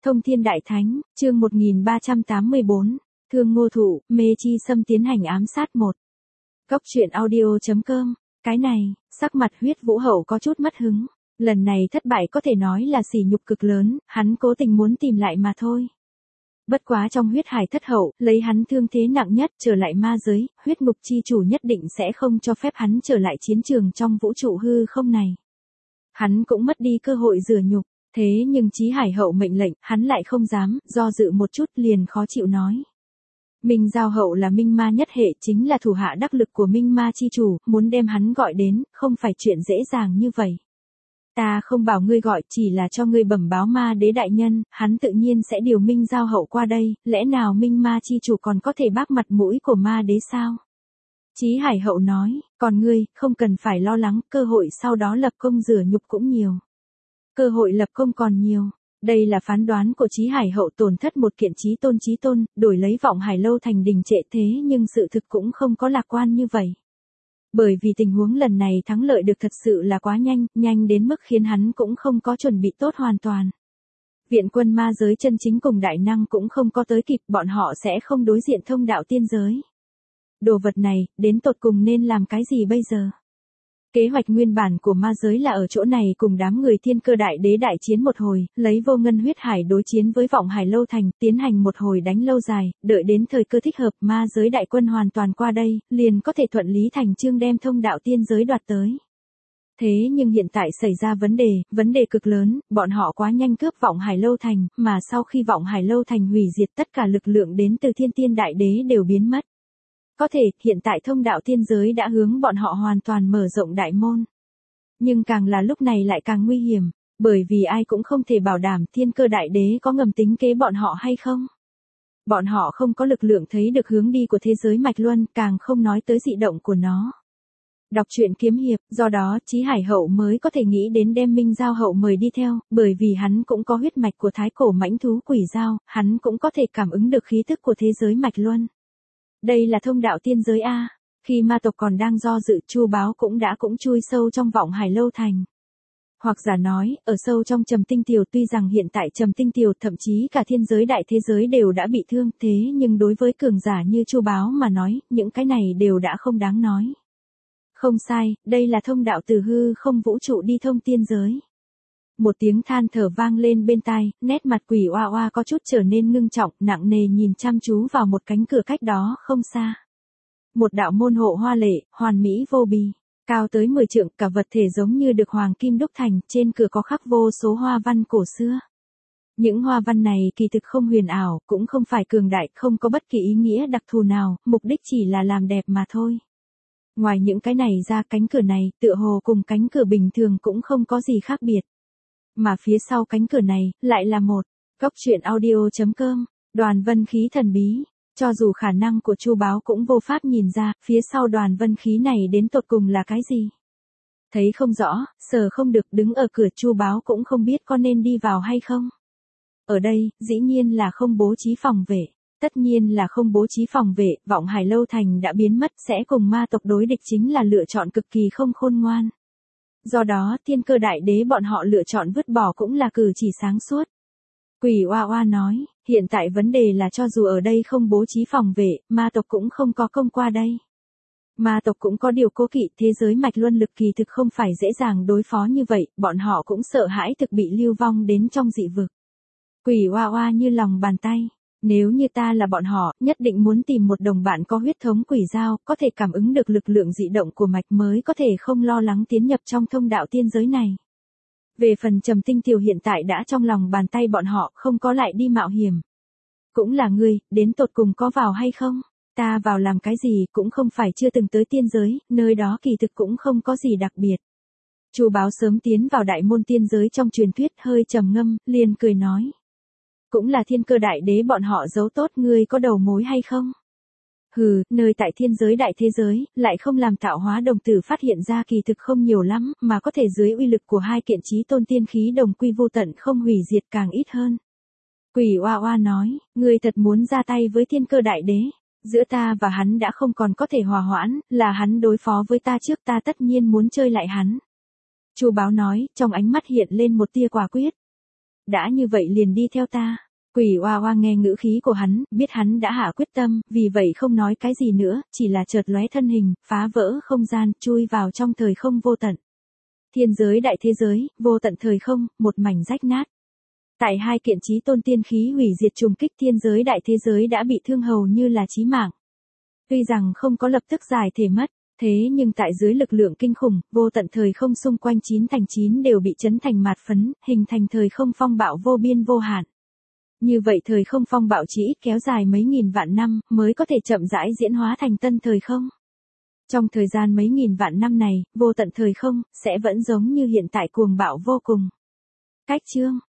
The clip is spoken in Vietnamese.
Thông Thiên Đại Thánh, chương 1384, Thương Ngô Thụ, Mê Chi Sâm tiến hành ám sát 1. Góc truyện audio.com, cái này, sắc mặt Huyết Vũ Hậu có chút mất hứng. Lần này thất bại có thể nói là sỉ nhục cực lớn, hắn cố tình muốn tìm lại mà thôi. Bất quá trong huyết hải thất hậu, lấy hắn thương thế nặng nhất trở lại ma giới, huyết ngục chi chủ nhất định sẽ không cho phép hắn trở lại chiến trường trong vũ trụ hư không này. Hắn cũng mất đi cơ hội rửa nhục. Thế nhưng Chí Hải Hậu mệnh lệnh, hắn lại không dám, do dự một chút liền khó chịu nói. Minh Giao Hậu là Minh Ma nhất hệ, chính là thủ hạ đắc lực của Minh Ma chi chủ, muốn đem hắn gọi đến, không phải chuyện dễ dàng như vậy. Ta không bảo ngươi gọi, chỉ là cho ngươi bẩm báo Ma Đế đại nhân, hắn tự nhiên sẽ điều Minh Giao Hậu qua đây, lẽ nào Minh Ma chi chủ còn có thể bác mặt mũi của Ma Đế sao? Chí Hải Hậu nói, còn ngươi, không cần phải lo lắng, cơ hội sau đó lập công rửa nhục cũng nhiều. Cơ hội lập công còn nhiều. Đây là phán đoán của Chí Hải Hậu, tổn thất một kiện chí tôn, đổi lấy Vọng Hải Lâu thành đình trệ, thế nhưng sự thực cũng không có lạc quan như vậy. Bởi vì tình huống lần này thắng lợi được thật sự là quá nhanh đến mức khiến hắn cũng không có chuẩn bị tốt hoàn toàn. Viện quân ma giới chân chính cùng đại năng cũng không có tới kịp, bọn họ sẽ không đối diện thông đạo tiên giới. Đồ vật này, đến tột cùng nên làm cái gì bây giờ? Kế hoạch nguyên bản của ma giới là ở chỗ này cùng đám người Thiên Cơ Đại Đế đại chiến một hồi, lấy Vô Ngân huyết hải đối chiến với Vọng Hải Lâu thành, tiến hành một hồi đánh lâu dài, đợi đến thời cơ thích hợp, ma giới đại quân hoàn toàn qua đây, liền có thể thuận lý thành chương đem thông đạo tiên giới đoạt tới. Thế nhưng hiện tại xảy ra vấn đề cực lớn, bọn họ quá nhanh cướp Vọng Hải Lâu thành, mà sau khi Vọng Hải Lâu thành hủy diệt, tất cả lực lượng đến từ Thiên Tiên Đại Đế đều biến mất. Có thể, hiện tại thông đạo tiên giới đã hướng bọn họ hoàn toàn mở rộng đại môn. Nhưng càng là lúc này lại càng nguy hiểm, bởi vì ai cũng không thể bảo đảm Thiên Cơ Đại Đế có ngầm tính kế bọn họ hay không. Bọn họ không có lực lượng thấy được hướng đi của thế giới mạch luân, càng không nói tới dị động của nó. Đọc truyện kiếm hiệp, do đó Chí Hải Hậu mới có thể nghĩ đến đem Minh Giao Hậu mời đi theo, bởi vì hắn cũng có huyết mạch của thái cổ mãnh thú quỷ giao, hắn cũng có thể cảm ứng được khí tức của thế giới mạch luân. Đây là thông đạo tiên giới A. Khi ma tộc còn đang do dự, Chu Báo cũng đã chui sâu trong Vọng Hải Lâu thành. Hoặc giả nói, ở sâu trong Trầm Tinh Tiều, tuy rằng hiện tại Trầm Tinh Tiều thậm chí cả thiên giới đại thế giới đều đã bị thương, thế nhưng đối với cường giả như Chu Báo mà nói, những cái này đều đã không đáng nói. Không sai, đây là thông đạo từ hư không vũ trụ đi thông tiên giới. Một tiếng than thở vang lên bên tai, nét mặt Quỷ Oa Oa có chút trở nên ngưng trọng, nặng nề nhìn chăm chú vào một cánh cửa cách đó không xa. Một đạo môn hộ hoa lệ, hoàn mỹ vô bì, cao tới 10 trượng, cả vật thể giống như được hoàng kim đúc thành, trên cửa có khắc vô số hoa văn cổ xưa. Những hoa văn này kỳ thực không huyền ảo, cũng không phải cường đại, không có bất kỳ ý nghĩa đặc thù nào, mục đích chỉ là làm đẹp mà thôi. Ngoài những cái này ra, cánh cửa này, tựa hồ cùng cánh cửa bình thường cũng không có gì khác biệt. Mà phía sau cánh cửa này, lại là một góc truyện audio.com, đoàn vân khí thần bí. Cho dù khả năng của Chu Báo cũng vô pháp nhìn ra, phía sau đoàn vân khí này đến tột cùng là cái gì. Thấy không rõ, sờ không được, đứng ở cửa Chu Báo cũng không biết có nên đi vào hay không. Ở đây, dĩ nhiên là không bố trí phòng vệ. Tất nhiên là không bố trí phòng vệ, Vọng Hải Lâu thành đã biến mất, sẽ cùng ma tộc đối địch chính là lựa chọn cực kỳ không khôn ngoan. Do đó, Thiên Cơ Đại Đế bọn họ lựa chọn vứt bỏ cũng là cử chỉ sáng suốt. Quỷ Oa Oa nói, hiện tại vấn đề là cho dù ở đây không bố trí phòng vệ, ma tộc cũng không có công qua đây. Ma tộc cũng có điều cố kỵ, thế giới mạch luân lực kỳ thực không phải dễ dàng đối phó như vậy, bọn họ cũng sợ hãi thực bị lưu vong đến trong dị vực. Quỷ Oa Oa như lòng bàn tay. Nếu như ta là bọn họ, nhất định muốn tìm một đồng bạn có huyết thống quỷ giao, có thể cảm ứng được lực lượng dị động của mạch mới có thể không lo lắng tiến nhập trong thông đạo tiên giới này. Về phần Trầm Tinh Tiều hiện tại đã trong lòng bàn tay bọn họ, không có lại đi mạo hiểm. Cũng là ngươi, đến tột cùng có vào hay không? Ta vào làm cái gì, cũng không phải chưa từng tới tiên giới, nơi đó kỳ thực cũng không có gì đặc biệt. Chu Báo sớm tiến vào đại môn tiên giới trong truyền thuyết, hơi trầm ngâm, liền cười nói. Cũng là Thiên Cơ Đại Đế bọn họ giấu tốt, ngươi có đầu mối hay không? Hừ, nơi tại thiên giới đại thế giới, lại không làm tạo hóa đồng tử phát hiện ra kỳ thực không nhiều lắm, mà có thể dưới uy lực của hai kiện chí tôn tiên khí đồng quy vô tận không hủy diệt càng ít hơn. Quỷ Oa Oa nói, ngươi thật muốn ra tay với Thiên Cơ Đại Đế, giữa ta và hắn đã không còn có thể hòa hoãn, là hắn đối phó với ta trước, ta tất nhiên muốn chơi lại hắn. Chu Báo nói, trong ánh mắt hiện lên một tia quả quyết. đã như vậy liền đi theo ta. Quỷ oa oa nghe ngữ khí của hắn, biết hắn đã hạ quyết tâm, vì vậy không nói cái gì nữa, chỉ là chợt lóe thân hình, phá vỡ không gian, chui vào trong thời không vô tận. Thiên giới đại thế giới, vô tận thời không, một mảnh rách nát. Tại hai kiện chí tôn tiên khí hủy diệt trùng kích thiên giới đại thế giới đã bị thương hầu như là chí mạng. Tuy rằng không có lập tức giải thể mất, thế nhưng tại dưới lực lượng kinh khủng, vô tận thời không xung quanh 9 đều bị chấn thành mạt phấn, hình thành thời không phong bạo vô biên vô hạn. Như vậy thời không phong bạo chỉ ít kéo dài mấy nghìn vạn năm, mới có thể chậm rãi diễn hóa thành tân thời không. Trong thời gian mấy nghìn vạn năm này, vô tận thời không, sẽ vẫn giống như hiện tại cuồng bạo vô cùng. Cách chương